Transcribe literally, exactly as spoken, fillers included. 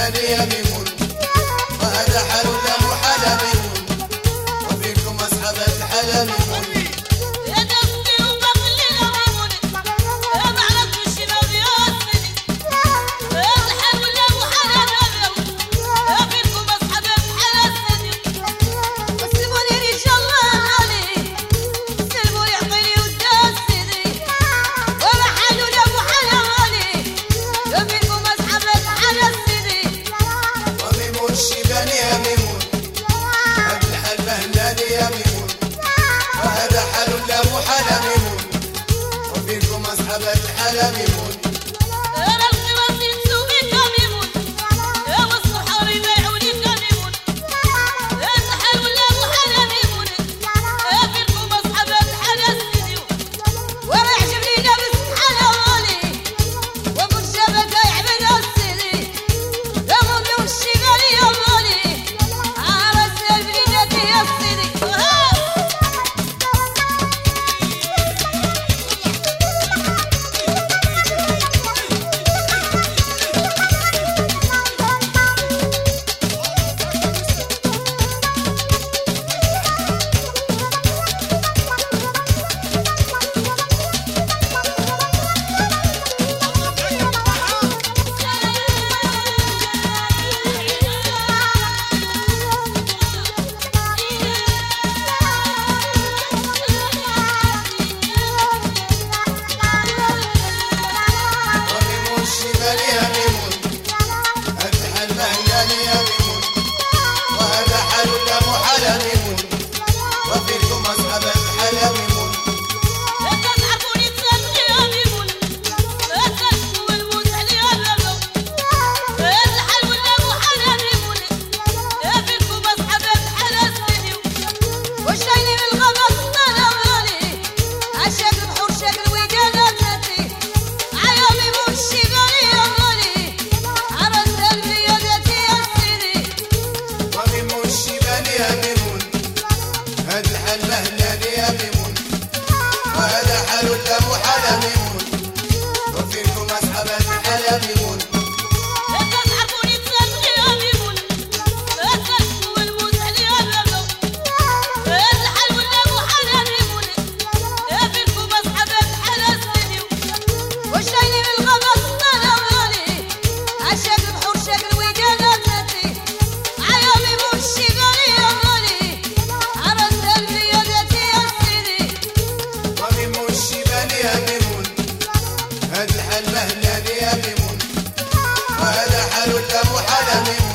المهناني يا ميمون، وهذا حال لا محال ميمون، وفيكم أصحاب الحلا ميمون. الحلا ميمون انا الخواتي نسوقك يا ميمون، يا والصحار يبيعونك يا ميمون، يا الحل ولا ابو حلا ميمون، يا فيكم اصحاب الحلا السيدي، ورا يعجبني لابس حلا غالي، وابو الشبكه يعبد السيدي، يا غمي والشغالي يا غالي، عرس البليدات يا السيدي. المهناني يا ميمون، وهذا حال لا محال ميمون، وفيكم أصحاب الحلا ميمون. لا تعرفوني تصدقي يا ميمون، لا تشكوا المزعل يا بابا، الحل ولا محال ميمون، يا فيكم أصحاب الحلا السيدي، والشايلي بالغمس طال غالي، عشاق البحور شاق الوداد ذاتي، عيا ميمون الشغالي يا غالي، عرس يا ميمون، هذا الحال مهناني يا ميمون، وهذا حال لا محال ميمون.